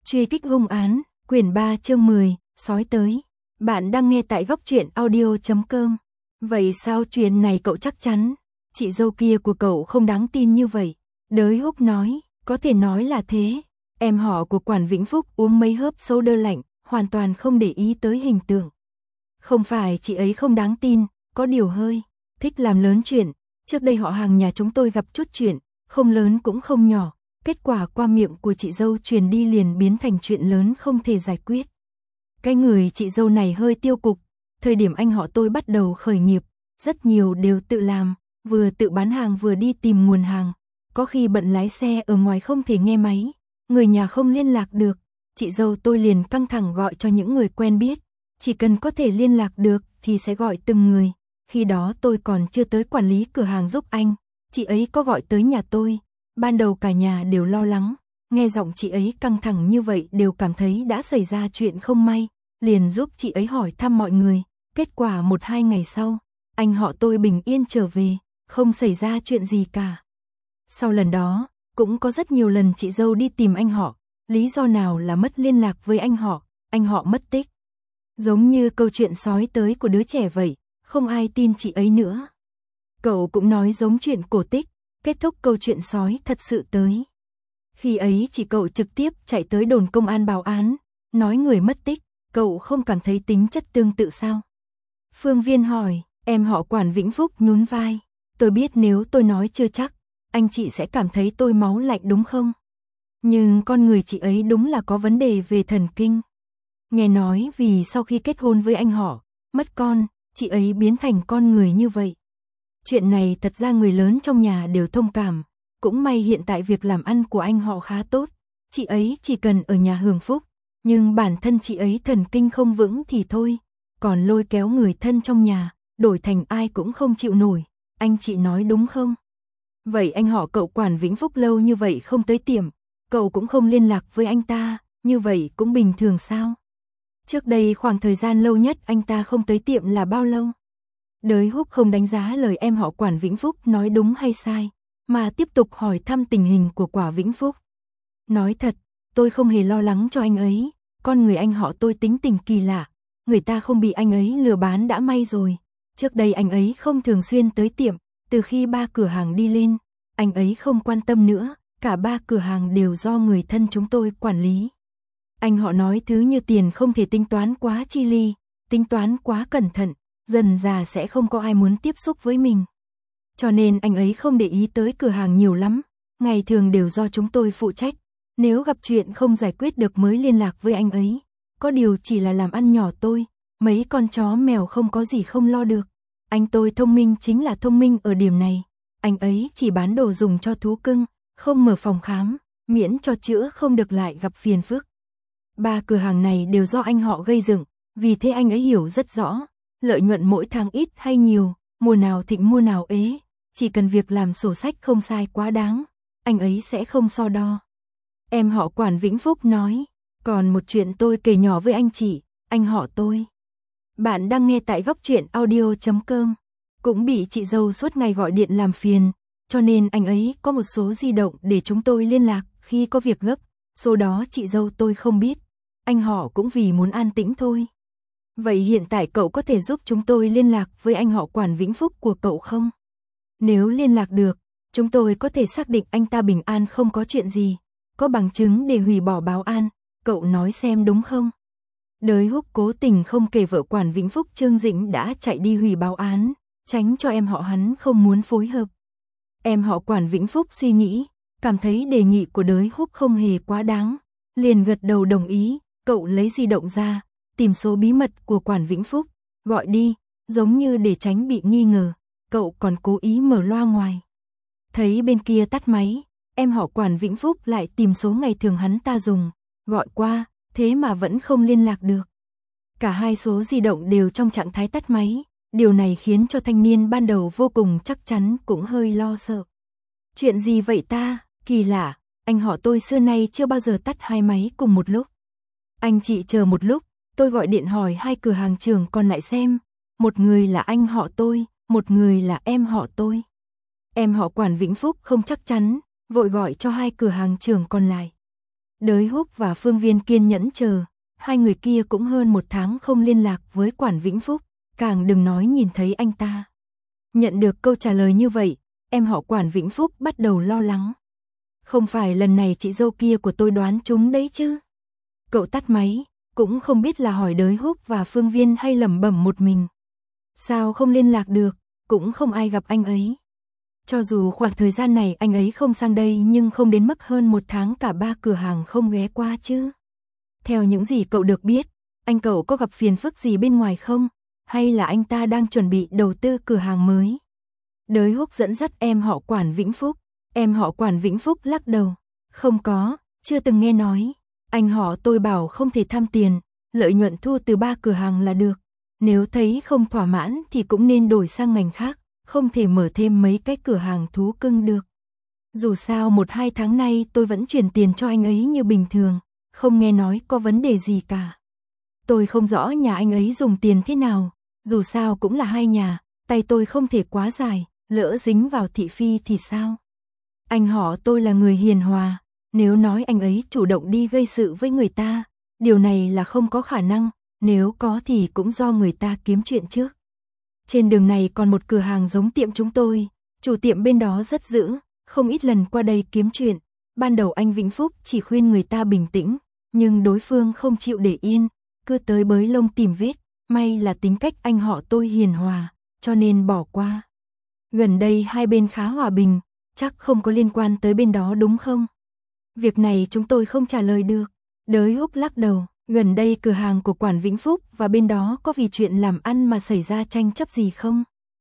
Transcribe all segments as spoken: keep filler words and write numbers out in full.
Truy kích hung án, quyển ba chương mười, sói tới. Bạn đang nghe tại góc truyện audio chấm com. Vậy sao chuyện này cậu chắc chắn? Chị dâu kia của cậu không đáng tin như vậy. Đới Húc nói, có thể nói là thế. Em họ của Quản Vĩnh Phúc uống mấy hớp sâu đơ lạnh, hoàn toàn không để ý tới hình tượng. Không phải chị ấy không đáng tin, có điều hơi thích làm lớn chuyện. Trước đây họ hàng nhà chúng tôi gặp chút chuyện, không lớn cũng không nhỏ. Kết quả qua miệng của chị dâu truyền đi liền biến thành chuyện lớn không thể giải quyết. Cái người chị dâu này hơi tiêu cục. Thời điểm anh họ tôi bắt đầu khởi nghiệp, rất nhiều đều tự làm, vừa tự bán hàng vừa đi tìm nguồn hàng. Có khi bận lái xe ở ngoài không thể nghe máy, người nhà không liên lạc được. Chị dâu tôi liền căng thẳng gọi cho những người quen biết. Chỉ cần có thể liên lạc được thì sẽ gọi từng người. Khi đó tôi còn chưa tới quản lý cửa hàng giúp anh. Chị ấy có gọi tới nhà tôi. Ban đầu cả nhà đều lo lắng, nghe giọng chị ấy căng thẳng như vậy đều cảm thấy đã xảy ra chuyện không may, liền giúp chị ấy hỏi thăm mọi người. Kết quả một hai ngày sau, anh họ tôi bình yên trở về, không xảy ra chuyện gì cả. Sau lần đó, cũng có rất nhiều lần chị dâu đi tìm anh họ, lý do nào là mất liên lạc với anh họ, anh họ mất tích. Giống như câu chuyện sói tới của đứa trẻ vậy, không ai tin chị ấy nữa. Cậu cũng nói giống chuyện cổ tích. Kết thúc câu chuyện sói thật sự tới. Khi ấy chỉ cậu trực tiếp chạy tới đồn công an báo án, nói người mất tích, cậu không cảm thấy tính chất tương tự sao? Phương Viên hỏi, em họ Quản Vĩnh Phúc nhún vai. Tôi biết nếu tôi nói chưa chắc, anh chị sẽ cảm thấy tôi máu lạnh đúng không? Nhưng con người chị ấy đúng là có vấn đề về thần kinh. Nghe nói vì sau khi kết hôn với anh họ, mất con, chị ấy biến thành con người như vậy. Chuyện này thật ra người lớn trong nhà đều thông cảm, cũng may hiện tại việc làm ăn của anh họ khá tốt, chị ấy chỉ cần ở nhà hưởng phúc, nhưng bản thân chị ấy thần kinh không vững thì thôi, còn lôi kéo người thân trong nhà, đổi thành ai cũng không chịu nổi, anh chị nói đúng không? Vậy anh họ cậu Quản Vĩnh Phúc lâu như vậy không tới tiệm, cậu cũng không liên lạc với anh ta, như vậy cũng bình thường sao? Trước đây khoảng thời gian lâu nhất anh ta không tới tiệm là bao lâu? Đới Húc không đánh giá lời em họ Quản Vĩnh Phúc nói đúng hay sai, mà tiếp tục hỏi thăm tình hình của Quản Vĩnh Phúc. Nói thật, tôi không hề lo lắng cho anh ấy, con người anh họ tôi tính tình kỳ lạ, người ta không bị anh ấy lừa bán đã may rồi. Trước đây anh ấy không thường xuyên tới tiệm, từ khi ba cửa hàng đi lên, anh ấy không quan tâm nữa, cả ba cửa hàng đều do người thân chúng tôi quản lý. Anh họ nói thứ như tiền không thể tính toán quá chi ly, tính toán quá cẩn thận. Dần già sẽ không có ai muốn tiếp xúc với mình. Cho nên anh ấy không để ý tới cửa hàng nhiều lắm, ngày thường đều do chúng tôi phụ trách. Nếu gặp chuyện không giải quyết được mới liên lạc với anh ấy. Có điều chỉ là làm ăn nhỏ tôi, mấy con chó mèo không có gì không lo được. Anh tôi thông minh chính là thông minh ở điểm này. Anh ấy chỉ bán đồ dùng cho thú cưng, không mở phòng khám, miễn cho chữa không được lại gặp phiền phức. Ba cửa hàng này đều do anh họ gây dựng, vì thế anh ấy hiểu rất rõ. Lợi nhuận mỗi tháng ít hay nhiều, mùa nào thịnh mùa nào ế, chỉ cần việc làm sổ sách không sai quá đáng, anh ấy sẽ không so đo. Em họ Quản Vĩnh Phúc nói, còn một chuyện tôi kể nhỏ với anh chị, anh họ tôi. Bạn đang nghe tại góc truyện audio chấm com, cũng bị chị dâu suốt ngày gọi điện làm phiền, cho nên anh ấy có một số di động để chúng tôi liên lạc khi có việc gấp, số đó chị dâu tôi không biết, anh họ cũng vì muốn an tĩnh thôi. Vậy hiện tại cậu có thể giúp chúng tôi liên lạc với anh họ Quản Vĩnh Phúc của cậu không? Nếu liên lạc được, chúng tôi có thể xác định anh ta bình an không có chuyện gì, có bằng chứng để hủy bỏ báo an, cậu nói xem đúng không? Đới Húc cố tình không kể vợ Quản Vĩnh Phúc Trương Dĩnh đã chạy đi hủy báo án, tránh cho em họ hắn không muốn phối hợp. Em họ Quản Vĩnh Phúc suy nghĩ, cảm thấy đề nghị của Đới Húc không hề quá đáng, liền gật đầu đồng ý, cậu lấy di động ra. Tìm số bí mật của Quản Vĩnh Phúc, gọi đi, giống như để tránh bị nghi ngờ, cậu còn cố ý mở loa ngoài. Thấy bên kia tắt máy, em họ Quản Vĩnh Phúc lại tìm số ngày thường hắn ta dùng, gọi qua, thế mà vẫn không liên lạc được. Cả hai số di động đều trong trạng thái tắt máy, điều này khiến cho thanh niên ban đầu vô cùng chắc chắn cũng hơi lo sợ. Chuyện gì vậy ta, kỳ lạ, anh họ tôi xưa nay chưa bao giờ tắt hai máy cùng một lúc. Anh chị chờ một lúc. Tôi gọi điện hỏi hai cửa hàng trưởng còn lại xem, một người là anh họ tôi, một người là em họ tôi. Em họ Quản Vĩnh Phúc không chắc chắn, vội gọi cho hai cửa hàng trưởng còn lại. Đới Húc và Phương Viên kiên nhẫn chờ, hai người kia cũng hơn một tháng không liên lạc với Quản Vĩnh Phúc, càng đừng nói nhìn thấy anh ta. Nhận được câu trả lời như vậy, em họ Quản Vĩnh Phúc bắt đầu lo lắng. Không phải lần này chị dâu kia của tôi đoán trúng đấy chứ? Cậu tắt máy, cũng không biết là hỏi Đới Húc và Phương Viên hay lẩm bẩm một mình. Sao không liên lạc được, cũng không ai gặp anh ấy. Cho dù khoảng thời gian này anh ấy không sang đây nhưng không đến mức hơn một tháng cả ba cửa hàng không ghé qua chứ. Theo những gì cậu được biết, anh cậu có gặp phiền phức gì bên ngoài không? Hay là anh ta đang chuẩn bị đầu tư cửa hàng mới? Đới Húc dẫn dắt em họ Quản Vĩnh Phúc. Em họ Quản Vĩnh Phúc lắc đầu. Không có, chưa từng nghe nói. Anh họ tôi bảo không thể tham tiền, lợi nhuận thu từ ba cửa hàng là được. Nếu thấy không thỏa mãn thì cũng nên đổi sang ngành khác, không thể mở thêm mấy cái cửa hàng thú cưng được. Dù sao một hai tháng nay tôi vẫn chuyển tiền cho anh ấy như bình thường, không nghe nói có vấn đề gì cả. Tôi không rõ nhà anh ấy dùng tiền thế nào, dù sao cũng là hai nhà, tay tôi không thể quá dài, lỡ dính vào thị phi thì sao? Anh họ tôi là người hiền hòa, nếu nói anh ấy chủ động đi gây sự với người ta, điều này là không có khả năng, nếu có thì cũng do người ta kiếm chuyện trước. Trên đường này còn một cửa hàng giống tiệm chúng tôi, chủ tiệm bên đó rất dữ, không ít lần qua đây kiếm chuyện. Ban đầu anh Vĩnh Phúc chỉ khuyên người ta bình tĩnh, nhưng đối phương không chịu để yên, cứ tới bới lông tìm vết, may là tính cách anh họ tôi hiền hòa, cho nên bỏ qua. Gần đây hai bên khá hòa bình, chắc không có liên quan tới bên đó đúng không? Việc này chúng tôi không trả lời được. Đới Húc lắc đầu, gần đây cửa hàng của Quản Vĩnh Phúc và bên đó có vì chuyện làm ăn mà xảy ra tranh chấp gì không?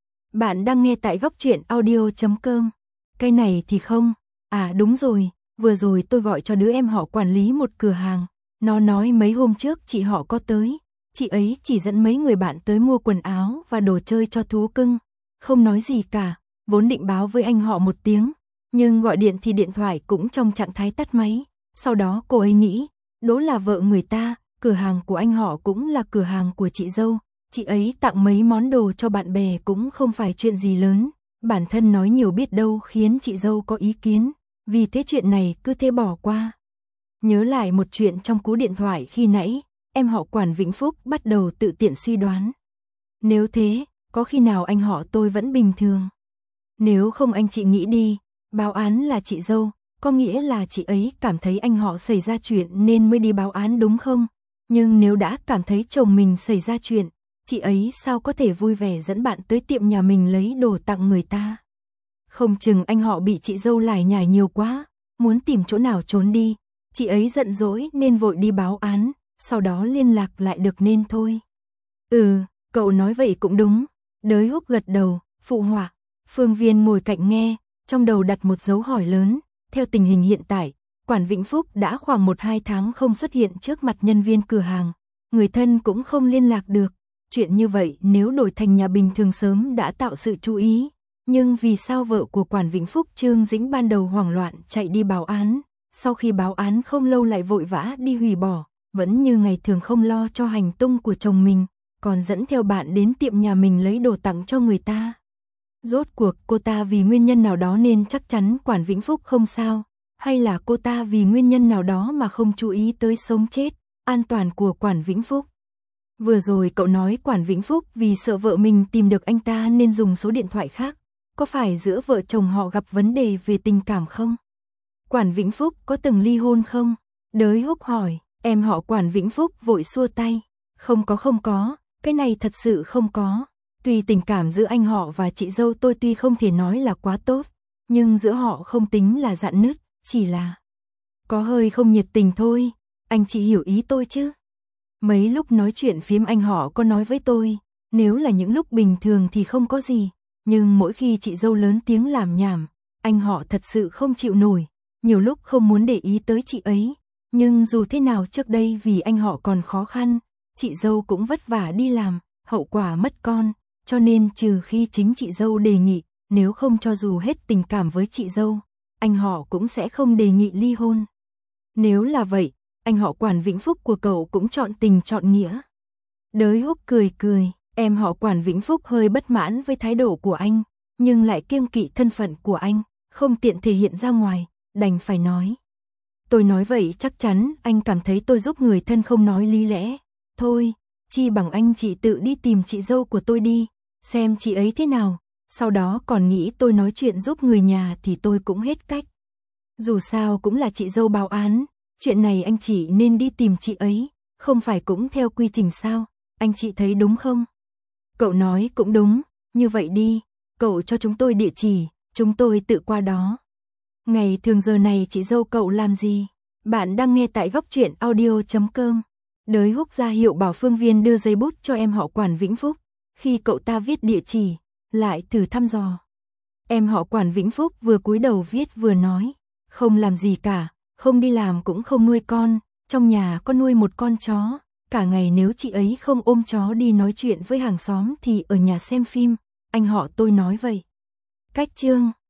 Bạn đang nghe tại góc truyện audio chấm com. Cái này thì không. À đúng rồi, vừa rồi tôi gọi cho đứa em họ quản lý một cửa hàng. Nó nói mấy hôm trước chị họ có tới. Chị ấy chỉ dẫn mấy người bạn tới mua quần áo và đồ chơi cho thú cưng. Không nói gì cả, vốn định báo với anh họ một tiếng. Nhưng gọi điện thì điện thoại cũng trong trạng thái tắt máy. Sau đó cô ấy nghĩ, đó là vợ người ta, cửa hàng của anh họ cũng là cửa hàng của chị dâu. Chị ấy tặng mấy món đồ cho bạn bè cũng không phải chuyện gì lớn. Bản thân nói nhiều biết đâu khiến chị dâu có ý kiến. Vì thế chuyện này cứ thế bỏ qua. Nhớ lại một chuyện trong cú điện thoại khi nãy, em họ Quản Vĩnh Phúc bắt đầu tự tiện suy đoán. Nếu thế, có khi nào anh họ tôi vẫn bình thường? Nếu không anh chị nghĩ đi, báo án là chị dâu, có nghĩa là chị ấy cảm thấy anh họ xảy ra chuyện nên mới đi báo án đúng không? Nhưng nếu đã cảm thấy chồng mình xảy ra chuyện, chị ấy sao có thể vui vẻ dẫn bạn tới tiệm nhà mình lấy đồ tặng người ta? Không chừng anh họ bị chị dâu lải nhải nhiều quá, muốn tìm chỗ nào trốn đi. Chị ấy giận dỗi nên vội đi báo án, sau đó liên lạc lại được nên thôi. Ừ, cậu nói vậy cũng đúng. Đới Húc gật đầu, phụ họa. Phương Viên ngồi cạnh nghe, trong đầu đặt một dấu hỏi lớn. Theo tình hình hiện tại, Quản Vĩnh Phúc đã khoảng một hai tháng không xuất hiện trước mặt nhân viên cửa hàng. Người thân cũng không liên lạc được. Chuyện như vậy nếu đổi thành nhà bình thường sớm đã tạo sự chú ý. Nhưng vì sao vợ của Quản Vĩnh Phúc Trương Dĩnh ban đầu hoảng loạn chạy đi báo án, sau khi báo án không lâu lại vội vã đi hủy bỏ, vẫn như ngày thường không lo cho hành tung của chồng mình, còn dẫn theo bạn đến tiệm nhà mình lấy đồ tặng cho người ta. Rốt cuộc cô ta vì nguyên nhân nào đó nên chắc chắn Quản Vĩnh Phúc không sao, hay là cô ta vì nguyên nhân nào đó mà không chú ý tới sống chết, an toàn của Quản Vĩnh Phúc. Vừa rồi cậu nói Quản Vĩnh Phúc vì sợ vợ mình tìm được anh ta nên dùng số điện thoại khác, có phải giữa vợ chồng họ gặp vấn đề về tình cảm không? Quản Vĩnh Phúc có từng ly hôn không? Đới Húc hỏi, em họ Quản Vĩnh Phúc vội xua tay. Không có không có, cái này thật sự không có. Tuy tình cảm giữa anh họ và chị dâu tôi tuy không thể nói là quá tốt, nhưng giữa họ không tính là rạn nứt, chỉ là có hơi không nhiệt tình thôi, anh chị hiểu ý tôi chứ? Mấy lúc nói chuyện phím anh họ có nói với tôi, nếu là những lúc bình thường thì không có gì, nhưng mỗi khi chị dâu lớn tiếng làm nhảm, anh họ thật sự không chịu nổi, nhiều lúc không muốn để ý tới chị ấy, nhưng dù thế nào trước đây vì anh họ còn khó khăn, chị dâu cũng vất vả đi làm, hậu quả mất con, cho nên trừ khi chính chị dâu đề nghị, nếu không cho dù hết tình cảm với chị dâu, anh họ cũng sẽ không đề nghị ly hôn. Nếu là vậy, anh họ Quản Vĩnh Phúc của cậu cũng chọn tình chọn nghĩa. Đới Húc cười cười, em họ Quản Vĩnh Phúc hơi bất mãn với thái độ của anh, nhưng lại kiêng kỵ thân phận của anh, không tiện thể hiện ra ngoài, đành phải nói. Tôi nói vậy chắc chắn anh cảm thấy tôi giúp người thân không nói lý lẽ. Thôi, chi bằng anh chị tự đi tìm chị dâu của tôi đi, xem chị ấy thế nào, sau đó còn nghĩ tôi nói chuyện giúp người nhà thì tôi cũng hết cách. Dù sao cũng là chị dâu báo án, chuyện này anh chị nên đi tìm chị ấy, không phải cũng theo quy trình sao, anh chị thấy đúng không? Cậu nói cũng đúng, như vậy đi, cậu cho chúng tôi địa chỉ, chúng tôi tự qua đó. Ngày thường giờ này chị dâu cậu làm gì? Bạn đang nghe tại góc truyện audio chấm com. Đới Húc ra hiệu bảo Phương Viên đưa giấy bút cho em họ Quản Vĩnh Phúc. Khi cậu ta viết địa chỉ, lại thử thăm dò. Em họ Quản Vĩnh Phúc vừa cúi đầu viết vừa nói, không làm gì cả, không đi làm cũng không nuôi con, trong nhà có nuôi một con chó, cả ngày nếu chị ấy không ôm chó đi nói chuyện với hàng xóm thì ở nhà xem phim, anh họ tôi nói vậy. Cách chương